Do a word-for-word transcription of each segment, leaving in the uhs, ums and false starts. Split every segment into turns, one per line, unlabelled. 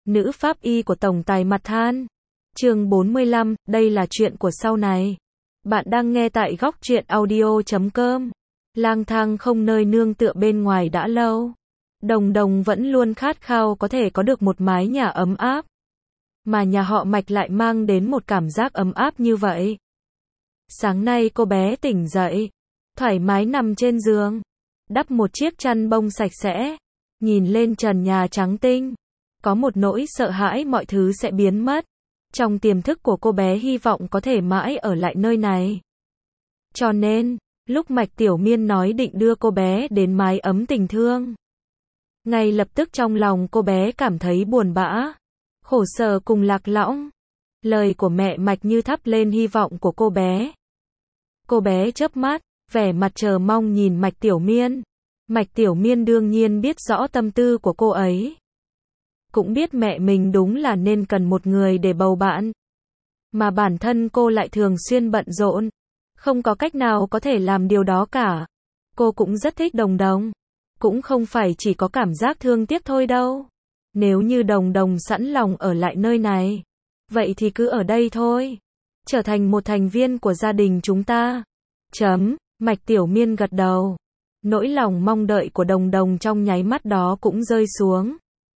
nữ pháp y của tổng tài mặt than. Chương bốn mươi lăm, đây là chuyện của sau này. Bạn đang nghe tại góc truyện audio chấm com. Lang thang không nơi nương tựa bên ngoài đã lâu. Đồng Đồng vẫn luôn khát khao có thể có được một mái nhà ấm áp. Mà nhà họ Mạch lại mang đến một cảm giác ấm áp như vậy. Sáng nay cô bé tỉnh dậy, thoải mái nằm trên giường, đắp một chiếc chăn bông sạch sẽ, nhìn lên trần nhà trắng tinh. Có một nỗi sợ hãi mọi thứ sẽ biến mất. Trong tiềm thức của cô bé hy vọng có thể mãi ở lại nơi này. Cho nên, lúc Mạch Tiểu Miên nói định đưa cô bé đến mái ấm tình thương, ngay lập tức trong lòng cô bé cảm thấy buồn bã, khổ sở cùng lạc lõng. Lời của mẹ Mạch như thắp lên hy vọng của cô bé. Cô bé chớp mắt, vẻ mặt chờ mong nhìn Mạch Tiểu Miên. Mạch Tiểu Miên đương nhiên biết rõ tâm tư của cô ấy. Cũng biết mẹ mình đúng là nên cần một người để bầu bạn. Mà bản thân cô lại thường xuyên bận rộn, không có cách nào có thể làm điều đó cả. Cô cũng rất thích Đồng Đồng. Cũng không phải chỉ có cảm giác thương tiếc thôi đâu. Nếu như Đồng Đồng sẵn lòng ở lại nơi này, vậy thì cứ ở đây thôi. Trở thành một thành viên của gia đình chúng ta. Chấm, Mạch Tiểu Miên gật đầu. Nỗi lòng mong đợi của Đồng Đồng trong nháy mắt đó cũng rơi xuống.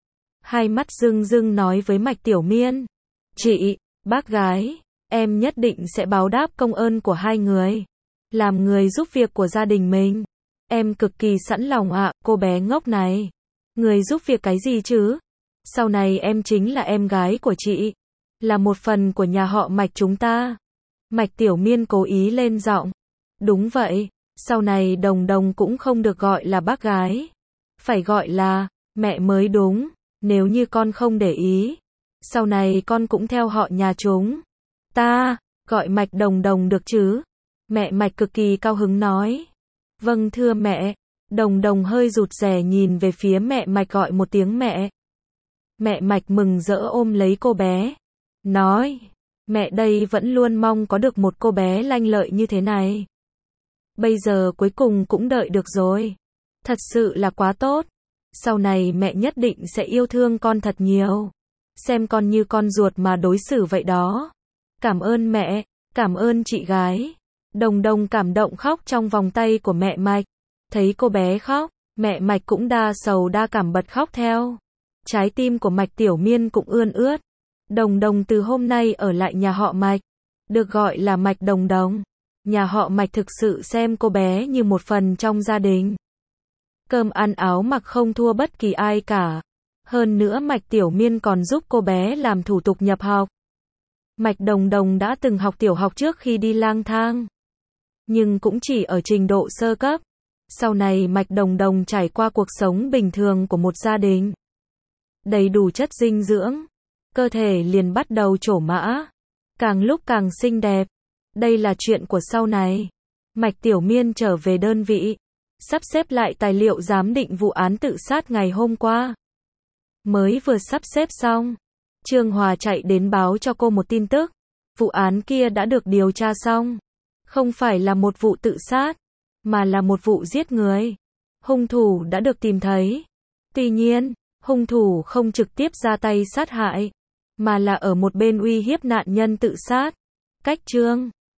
Hai mắt rưng rưng nói với Mạch Tiểu Miên. Chị, bác gái, em nhất định sẽ báo đáp công ơn của hai người. Làm người giúp việc của gia đình mình. Em cực kỳ sẵn lòng ạ, cô bé ngốc này. Người giúp việc cái gì chứ? Sau này em chính là em gái của chị. Là một phần của nhà họ Mạch chúng ta. Mạch Tiểu Miên cố ý lên giọng. Đúng vậy, sau này Đồng Đồng cũng không được gọi là bác gái. Phải gọi là mẹ mới đúng. Nếu như con không để ý, sau này con cũng theo họ nhà chúng ta, gọi Mạch Đồng Đồng được chứ? Mẹ Mạch cực kỳ cao hứng nói. Vâng thưa mẹ. Đồng Đồng hơi rụt rè nhìn về phía mẹ Mạch gọi một tiếng mẹ. Mẹ Mạch mừng rỡ ôm lấy cô bé, nói, mẹ đây vẫn luôn mong có được một cô bé lanh lợi như thế này. Bây giờ cuối cùng cũng đợi được rồi. Thật sự là quá tốt. Sau này mẹ nhất định sẽ yêu thương con thật nhiều. Xem con như con ruột mà đối xử vậy đó. Cảm ơn mẹ, cảm ơn chị gái. Đồng Đồng cảm động khóc trong vòng tay của mẹ Mạch. Thấy cô bé khóc, mẹ Mạch cũng đa sầu đa cảm bật khóc theo. Trái tim của Mạch Tiểu Miên cũng ươn ướt. Đồng Đồng từ hôm nay ở lại nhà họ Mạch, được gọi là Mạch Đồng Đồng. Nhà họ Mạch thực sự xem cô bé như một phần trong gia đình. Cơm ăn áo mặc không thua bất kỳ ai cả. Hơn nữa Mạch Tiểu Miên còn giúp cô bé làm thủ tục nhập học. Mạch Đồng Đồng đã từng học tiểu học trước khi đi lang thang, nhưng cũng chỉ ở trình độ sơ cấp. Sau này Mạch Đồng Đồng trải qua cuộc sống bình thường của một gia đình. Đầy đủ chất dinh dưỡng. Cơ thể liền bắt đầu trổ mã. Càng lúc càng xinh đẹp. Đây là chuyện của sau này. Mạch Tiểu Miên trở về đơn vị, sắp xếp lại tài liệu giám định vụ án tự sát ngày hôm qua. Mới vừa sắp xếp xong, Trương Hòa chạy đến báo cho cô một tin tức. Vụ án kia đã được điều tra xong. Không phải là một vụ tự sát, mà là một vụ giết người. Hung thủ đã được tìm thấy. Tuy nhiên, hung thủ không trực tiếp ra tay sát hại, mà là ở một bên uy hiếp nạn nhân tự sát. Cách Trương